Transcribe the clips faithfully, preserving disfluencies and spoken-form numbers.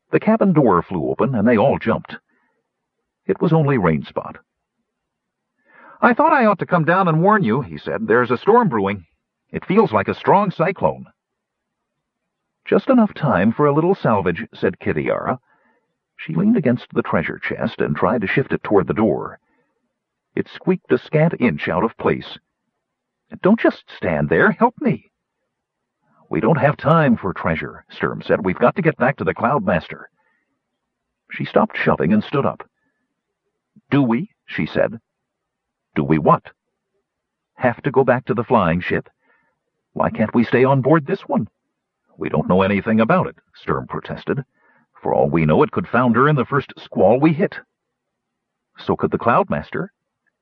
The cabin door flew open, and they all jumped. It was only Rainspot. "I thought I ought to come down and warn you," he said. "There's a storm brewing. It feels like a strong cyclone." "Just enough time for a little salvage," said Kitiara. She leaned against the treasure chest and tried to shift it toward the door. It squeaked a scant inch out of place. "Don't just stand there. Help me." "We don't have time for treasure," Sturm said. "We've got to get back to the Cloudmaster." She stopped shoving and stood up. "Do we?" she said. "Do we what?" "Have to go back to the flying ship? Why can't we stay on board this one?" "We don't know anything about it," Sturm protested. "For all we know, it could founder in the first squall we hit." "So could the Cloudmaster."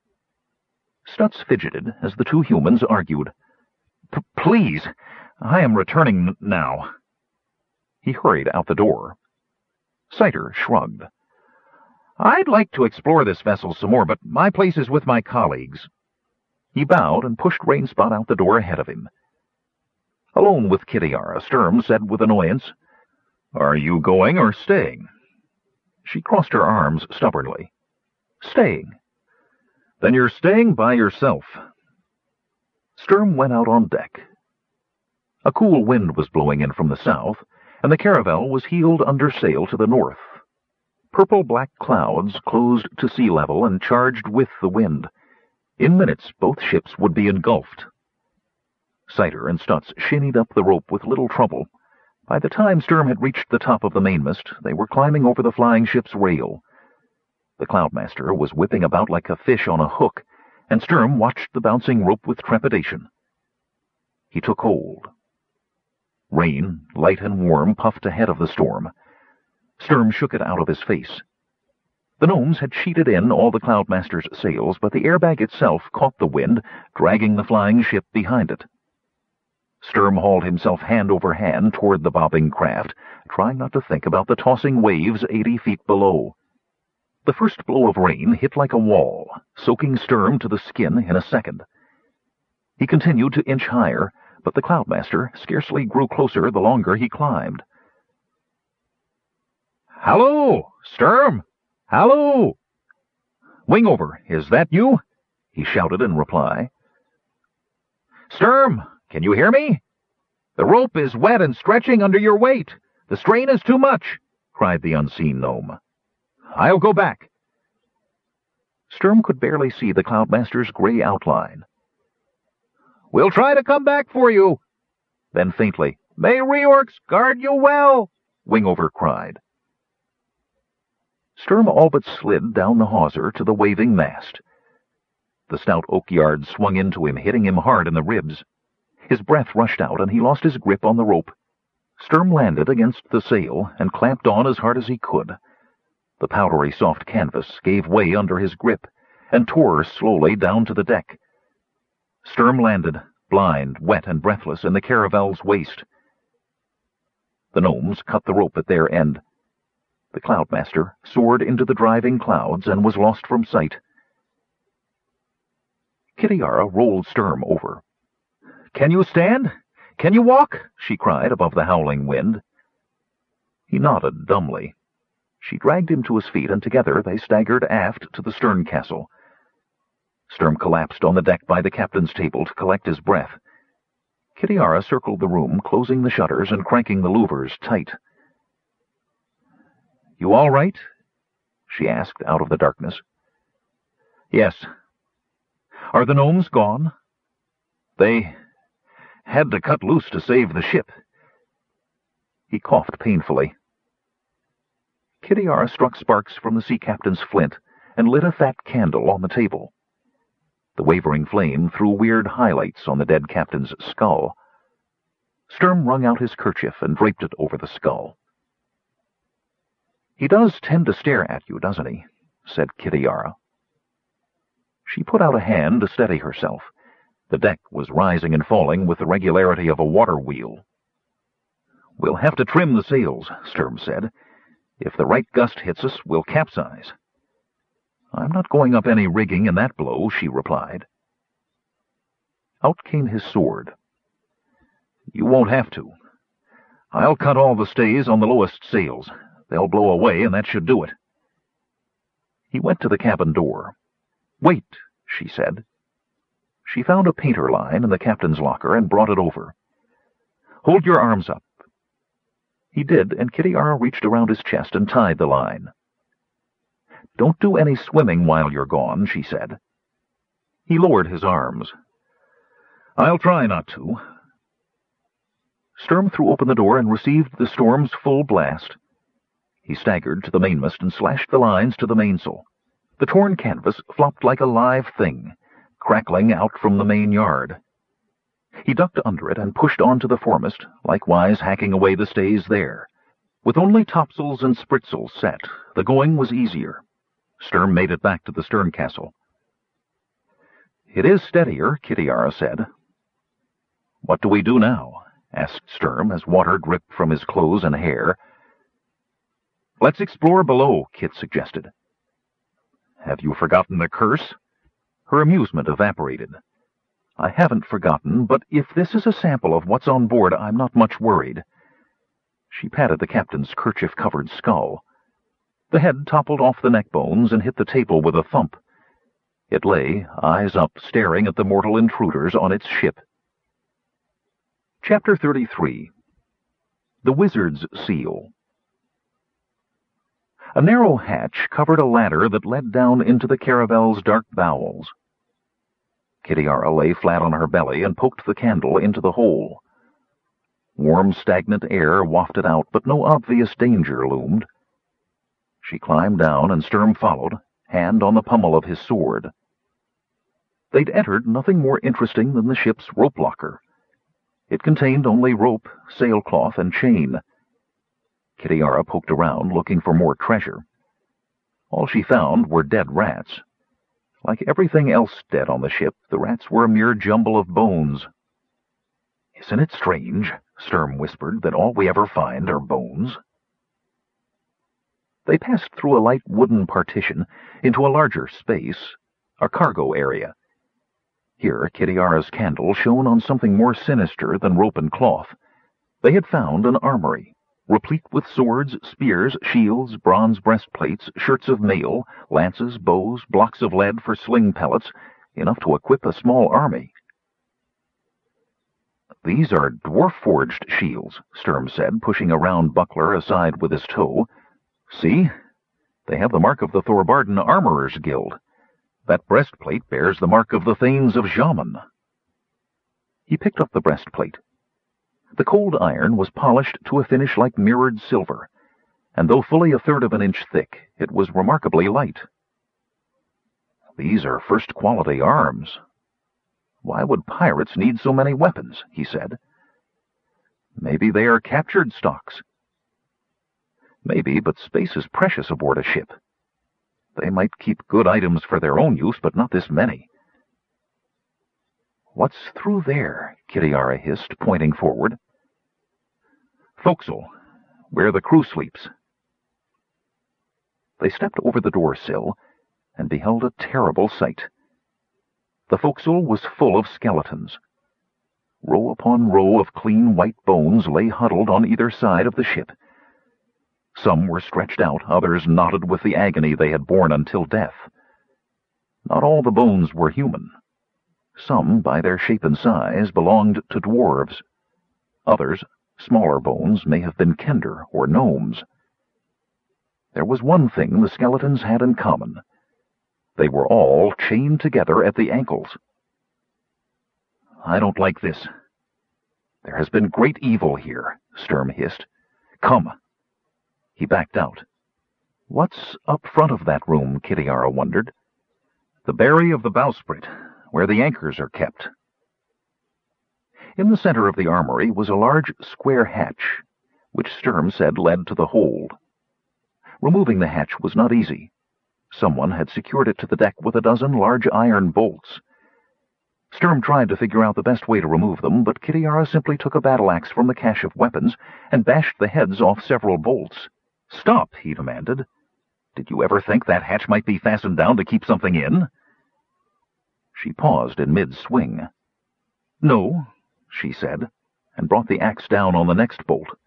Stutz fidgeted as the two humans argued. P "Please, I am returning now." He hurried out the door. Cider shrugged. "I'd like to explore this vessel some more, but my place is with my colleagues." He bowed and pushed Rainspot out the door ahead of him. Alone with Kitiara, Sturm said with annoyance, "Are you going or staying?" She crossed her arms stubbornly. "Staying." "Then you're staying by yourself." Sturm went out on deck. A cool wind was blowing in from the south, and the caravel was heeled under sail to the north. Purple-black clouds closed to sea level and charged with the wind. In minutes, both ships would be engulfed. Cider and Stutz shinnied up the rope with little trouble. By the time Sturm had reached the top of the mainmast, they were climbing over the flying ship's rail. The Cloudmaster was whipping about like a fish on a hook, and Sturm watched the bouncing rope with trepidation. He took hold. Rain, light and warm, puffed ahead of the storm. Sturm shook it out of his face. The gnomes had sheeted in all the Cloudmaster's sails, but the airbag itself caught the wind, dragging the flying ship behind it. Sturm hauled himself hand over hand toward the bobbing craft, trying not to think about the tossing waves eighty feet below. The first blow of rain hit like a wall, soaking Sturm to the skin in a second. He continued to inch higher, but the Cloudmaster scarcely grew closer the longer he climbed. "Hallo, Sturm! Hallo!" "Wingover, is that you?" he shouted in reply. "Sturm, can you hear me? The rope is wet and stretching under your weight. The strain is too much," cried the unseen gnome. "I'll go back." Sturm could barely see the Cloudmaster's gray outline. "We'll try to come back for you." Then faintly, "May Reorx guard you well," Wingover cried. Sturm all but slid down the hawser to the waving mast. The stout oak yard swung into him, hitting him hard in the ribs. His breath rushed out, and he lost his grip on the rope. Sturm landed against the sail and clamped on as hard as he could. The powdery soft canvas gave way under his grip and tore slowly down to the deck. Sturm landed, blind, wet, and breathless, in the caravel's waist. The gnomes cut the rope at their end. The Cloudmaster soared into the driving clouds and was lost from sight. Kitiara rolled Sturm over. "Can you stand? Can you walk?" she cried above the howling wind. He nodded dumbly. She dragged him to his feet, and together they staggered aft to the stern castle. Sturm collapsed on the deck by the captain's table to collect his breath. Kitiara circled the room, closing the shutters and cranking the louvers tight. "You all right?" she asked out of the darkness. "Yes." "Are the gnomes gone?" "They had to cut loose to save the ship." He coughed painfully. Kitiara struck sparks from the sea captain's flint and lit a fat candle on the table. The wavering flame threw weird highlights on the dead captain's skull. Sturm wrung out his kerchief and draped it over the skull. "He does tend to stare at you, doesn't he?" said Kitiara. She put out a hand to steady herself. The deck was rising and falling with the regularity of a water wheel. "We'll have to trim the sails," Sturm said. "If the right gust hits us, we'll capsize." "I'm not going up any rigging in that blow," she replied. Out came his sword. "You won't have to. I'll cut all the stays on the lowest sails. They'll blow away, and that should do it. He went to the cabin door. "Wait," she said. She found a painter line in the captain's locker and brought it over. "Hold your arms up." He did, and Kitiara reached around his chest and tied the line. "Don't do any swimming while you're gone," she said. He lowered his arms. "I'll try not to." Sturm threw open the door and received the storm's full blast. He staggered to the mainmast and slashed the lines to the mainsail. The torn canvas flopped like a live thing, crackling out from the main yard. He ducked under it and pushed on to the foremast, likewise hacking away the stays there. With only topsails and spritsails set, the going was easier. Sturm made it back to the stern castle. "It is steadier," Kitiara said. "What do we do now?" asked Sturm as water dripped from his clothes and hair. "Let's explore below," Kit suggested. "Have you forgotten the curse?" Her amusement evaporated. "I haven't forgotten, but if this is a sample of what's on board, I'm not much worried." She patted the captain's kerchief-covered skull. The head toppled off the neck bones and hit the table with a thump. It lay, eyes up, staring at the mortal intruders on its ship. Chapter thirty-three. The Wizard's Seal. A narrow hatch covered a ladder that led down into the caravel's dark bowels. Kitiara lay flat on her belly and poked the candle into the hole. Warm, stagnant air wafted out, but no obvious danger loomed. She climbed down, and Sturm followed, hand on the pommel of his sword. They'd entered nothing more interesting than the ship's rope locker. It contained only rope, sailcloth, and chain. Kitiara poked around, looking for more treasure. All she found were dead rats. Like everything else dead on the ship, the rats were a mere jumble of bones. "Isn't it strange," Sturm whispered, "that all we ever find are bones?" They passed through a light wooden partition into a larger space, a cargo area. Here Kitiara's candle shone on something more sinister than rope and cloth. They had found an armory, replete with swords, spears, shields, bronze breastplates, shirts of mail, lances, bows, blocks of lead for sling pellets, enough to equip a small army. "These are dwarf-forged shields," Sturm said, pushing a round buckler aside with his toe. "See? They have the mark of the Thorbarden Armorers Guild. That breastplate bears the mark of the Thanes of Jaman." He picked up the breastplate. The cold iron was polished to a finish like mirrored silver, and though fully a third of an inch thick, it was remarkably light. "These are first-quality arms. Why would pirates need so many weapons?" he said. "Maybe they are captured stocks." "Maybe, but space is precious aboard a ship. They might keep good items for their own use, but not this many." "What's through there?" Kitiara hissed, pointing forward. "Forecastle, where the crew sleeps." They stepped over the door sill and beheld a terrible sight. The forecastle was full of skeletons. Row upon row of clean white bones lay huddled on either side of the ship. Some were stretched out, others knotted with the agony they had borne until death. Not all the bones were human. Some, by their shape and size, belonged to dwarves. Others, smaller bones, may have been kender or gnomes. There was one thing the skeletons had in common. They were all chained together at the ankles. "I don't like this. There has been great evil here," Sturm hissed. "Come." He backed out. What's up front of that room, Kitiara wondered. The berry of the bowsprit, where the anchors are kept. In the center of the armory was a large square hatch, which Sturm said led to the hold. Removing the hatch was not easy. Someone had secured it to the deck with a dozen large iron bolts. Sturm tried to figure out the best way to remove them, but Kitiara simply took a battle-axe from the cache of weapons and bashed the heads off several bolts. "Stop!" he demanded. "Did you ever think that hatch might be fastened down to keep something in?" She paused in mid-swing. "No," she said, and brought the axe down on the next bolt.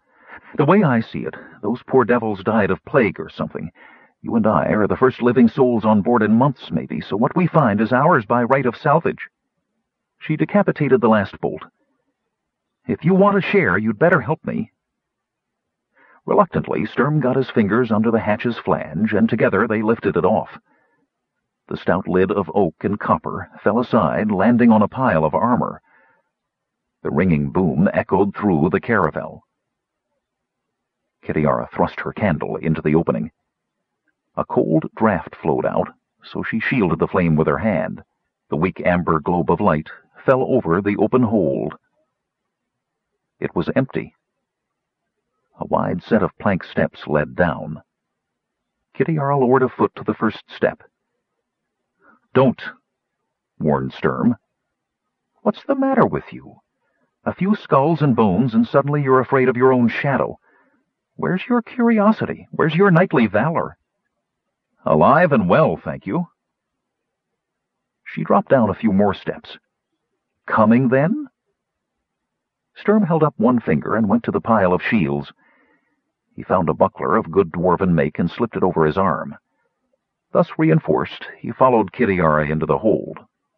The way I see it, those poor devils died of plague or something. You and I are the first living souls on board in months, maybe, so what we find is ours by right of salvage." She decapitated the last bolt. "If you want a share, you'd better help me." Reluctantly, Sturm got his fingers under the hatch's flange, and together they lifted it off. The stout lid of oak and copper fell aside, landing on a pile of armor. The ringing boom echoed through the caravel. Kitiara thrust her candle into the opening. A cold draft flowed out, so she shielded the flame with her hand. The weak amber globe of light fell over the open hold. It was empty. A wide set of plank steps led down. Kitiara lowered a foot to the first step. "Don't," warned Sturm. "What's the matter with you? A few skulls and bones, and suddenly you're afraid of your own shadow. Where's your curiosity? Where's your knightly valor?" "Alive and well, thank you." She dropped down a few more steps. "Coming, then?" Sturm held up one finger and went to the pile of shields. He found a buckler of good dwarven make and slipped it over his arm. Thus reinforced, he followed Kitiara into the hold.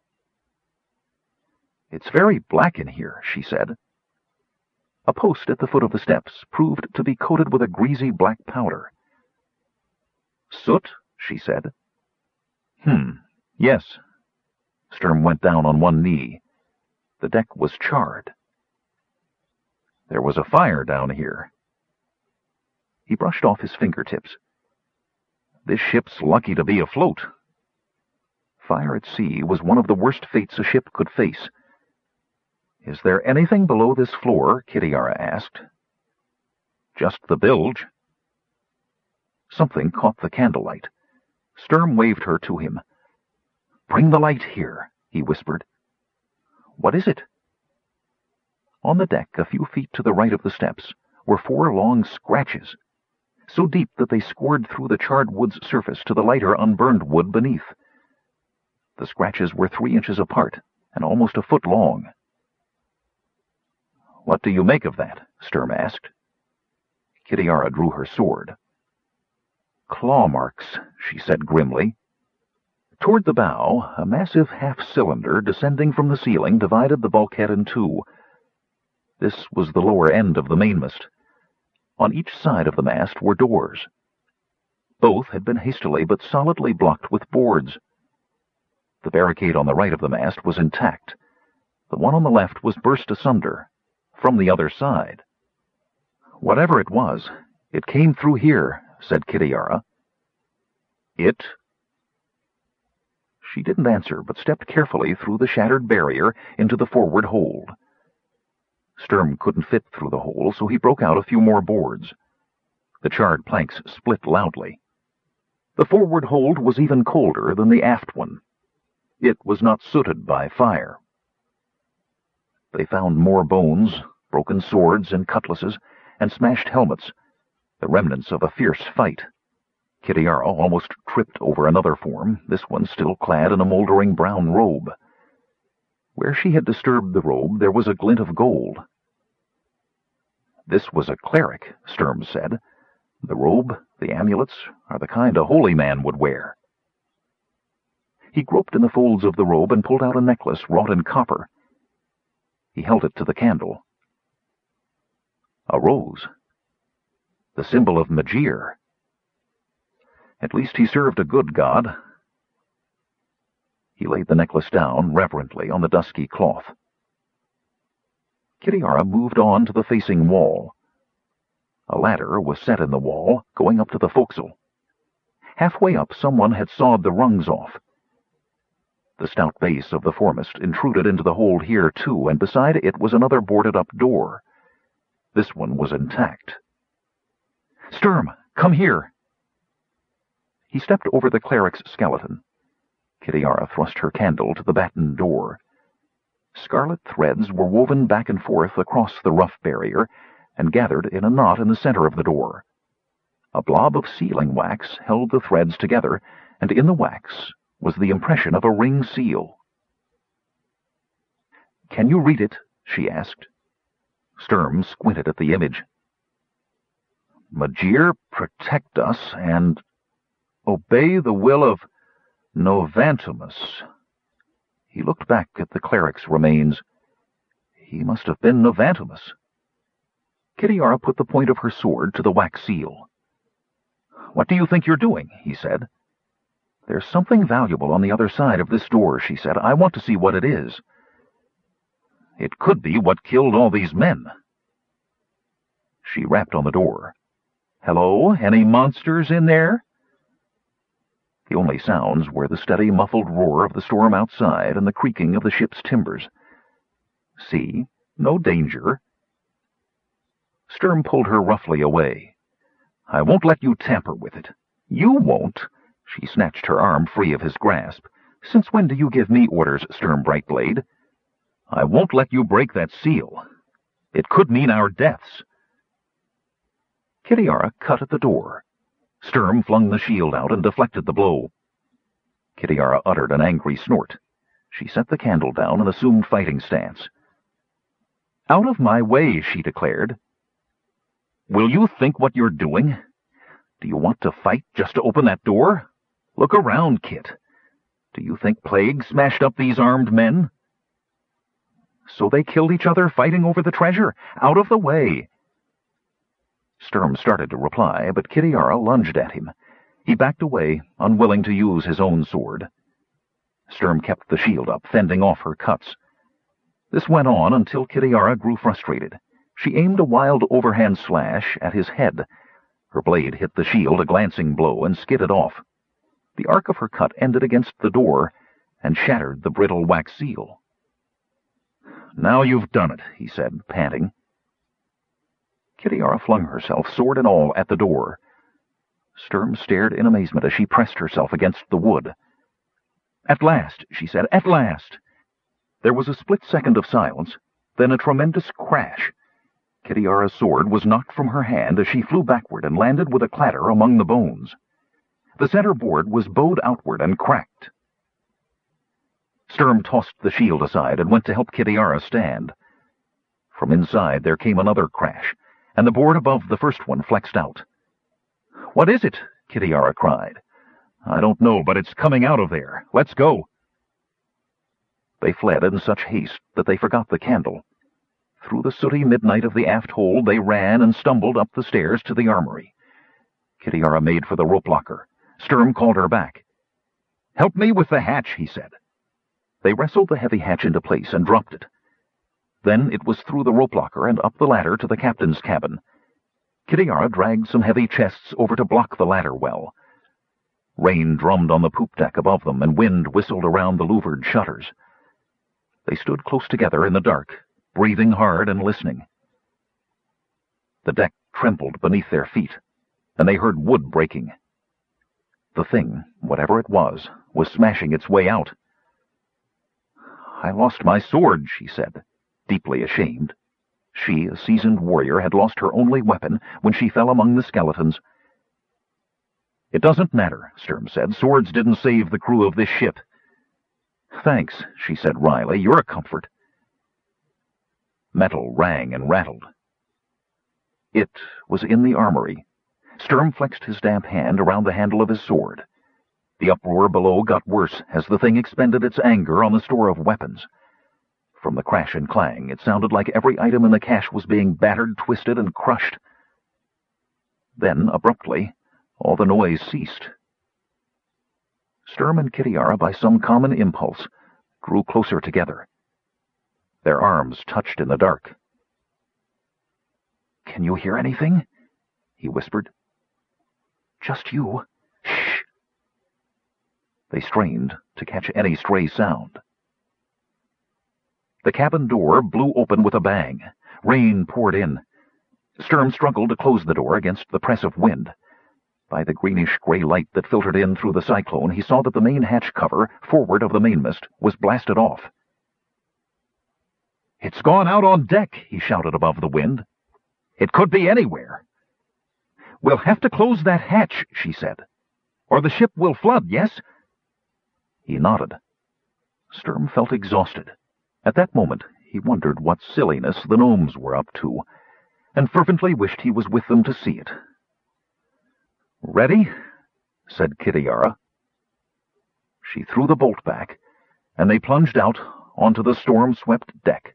"It's very black in here," she said. A post at the foot of the steps proved to be coated with a greasy black powder. "Soot?" she said. Hmm, yes." Sturm went down on one knee. The deck was charred. "There was a fire down here." He brushed off his fingertips. "This ship's lucky to be afloat." Fire at sea was one of the worst fates a ship could face. "Is there anything below this floor?" Kitiara asked. "Just the bilge." Something caught the candlelight. Sturm waved her to him. "Bring the light here," he whispered. "What is it?" On the deck, a few feet to the right of the steps, were four long scratches, so deep that they scored through the charred wood's surface to the lighter, unburned wood beneath. The scratches were three inches apart and almost a foot long. "What do you make of that?" Sturm asked. Kitiara drew her sword. "Claw marks," she said grimly. Toward the bow, a massive half-cylinder descending from the ceiling divided the bulkhead in two. This was the lower end of the mainmast. On each side of the mast were doors. Both had been hastily but solidly blocked with boards. The barricade on the right of the mast was intact. The one on the left was burst asunder, from the other side. "Whatever it was, it came through here," said Kitiara. "It?" She didn't answer, but stepped carefully through the shattered barrier into the forward hold. Sturm couldn't fit through the hole, so he broke out a few more boards. The charred planks split loudly. The forward hold was even colder than the aft one. It was not sooted by fire. They found more bones, broken swords and cutlasses, and smashed helmets, the remnants of a fierce fight. Kitiara almost tripped over another form, this one still clad in a moldering brown robe. Where she had disturbed the robe, there was a glint of gold. "This was a cleric," Sturm said. "The robe, the amulets, are the kind a holy man would wear." He groped in the folds of the robe and pulled out a necklace wrought in copper. He held it to the candle. A rose. The symbol of Magir. At least he served a good god. He laid the necklace down reverently on the dusky cloth. Kitiara moved on to the facing wall. A ladder was set in the wall, going up to the forecastle. Halfway up, someone had sawed the rungs off. The stout base of the foremast intruded into the hold here, too, and beside it was another boarded-up door. This one was intact. "Sturm, come here!" He stepped over the cleric's skeleton. Kitiara thrust her candle to the battened door. Scarlet threads were woven back and forth across the rough barrier and gathered in a knot in the center of the door. A blob of sealing wax held the threads together, and in the wax was the impression of a ring seal. "Can you read it?" she asked. Sturm squinted at the image. Magir, protect us, and obey the will of Novantimus. He looked back at the cleric's remains. He must have been Novantimus. Kitiara put the point of her sword to the wax seal. "What do you think you're doing?" he said. "There's something valuable on the other side of this door," she said. "I want to see what it is." "It could be what killed all these men." She rapped on the door. "Hello? Any monsters in there?" The only sounds were the steady, muffled roar of the storm outside and the creaking of the ship's timbers. "See? No danger." Sturm pulled her roughly away. "I won't let you tamper with it." "You won't?" She snatched her arm free of his grasp. "Since when do you give me orders, Sturm Brightblade?" "I won't let you break that seal. It could mean our deaths." Kitiara cut at the door. Sturm flung the shield out and deflected the blow. Kitiara uttered an angry snort. She set the candle down and assumed fighting stance. "Out of my way," she declared. "Will you think what you're doing? Do you want to fight just to open that door? Look around, Kit. Do you think plague smashed up these armed men?" "So they killed each other fighting over the treasure? Out of the way!" Sturm started to reply, but Kitiara lunged at him. He backed away, unwilling to use his own sword. Sturm kept the shield up, fending off her cuts. This went on until Kitiara grew frustrated. She aimed a wild overhand slash at his head. Her blade hit the shield a glancing blow and skidded off. The arc of her cut ended against the door and shattered the brittle wax seal. "Now you've done it," he said, panting. Kitiara flung herself, sword and all, at the door. Sturm stared in amazement as she pressed herself against the wood. "At last," she said, "at last!" There was a split second of silence, then a tremendous crash. Kitiara's sword was knocked from her hand as she flew backward and landed with a clatter among the bones. The center board was bowed outward and cracked. Sturm tossed the shield aside and went to help Kitiara stand. From inside there came another crash, and the board above the first one flexed out. "What is it?" Kitiara cried. "I don't know, but it's coming out of there. Let's go." They fled in such haste that they forgot the candle. Through the sooty midnight of the aft hold they ran and stumbled up the stairs to the armory. Kitiara made for the rope locker. Sturm called her back. "Help me with the hatch," he said. They wrestled the heavy hatch into place and dropped it. Then it was through the rope locker and up the ladder to the captain's cabin. Kitiara dragged some heavy chests over to block the ladder well. Rain drummed on the poop deck above them, and wind whistled around the louvered shutters. They stood close together in the dark, breathing hard and listening. The deck trembled beneath their feet, and they heard wood breaking. The thing, whatever it was, was smashing its way out. "I lost my sword," she said, deeply ashamed. She, a seasoned warrior, had lost her only weapon when she fell among the skeletons. "It doesn't matter," Sturm said. "Swords didn't save the crew of this ship." "Thanks," she said wryly. "You're a comfort." Metal rang and rattled. It was in the armory. Sturm flexed his damp hand around the handle of his sword. The uproar below got worse as the thing expended its anger on the store of weapons. From the crash and clang, it sounded like every item in the cache was being battered, twisted, and crushed. Then, abruptly, all the noise ceased. Sturm and Kitiara, by some common impulse, drew closer together. Their arms touched in the dark. "Can you hear anything?" he whispered. "Just you. Shh." They strained to catch any stray sound. The cabin door blew open with a bang. Rain poured in. Sturm struggled to close the door against the press of wind. By the greenish-gray light that filtered in through the cyclone, he saw that the main hatch cover, forward of the mainmast, was blasted off. "It's gone out on deck," he shouted above the wind. "It could be anywhere." "We'll have to close that hatch," she said, "or the ship will flood, yes?" He nodded. Sturm felt exhausted. At that moment he wondered what silliness the gnomes were up to, and fervently wished he was with them to see it. "Ready?" said Kitiara. She threw the bolt back, and they plunged out onto the storm-swept deck.